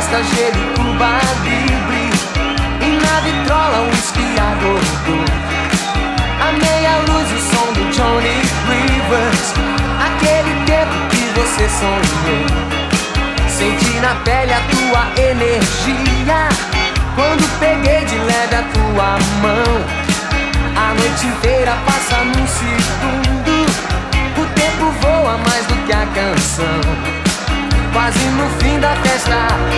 festa, gelo e Cuba Libre. E na vitrola um esquiador. A meia luz, o som do Johnny Rivers. Aquele tempo que você sonhou. Senti na pele a tua energia quando peguei de leve a tua mão. A noite inteira passa num segundo. O tempo voa mais do que a canção. Quase no fim da festa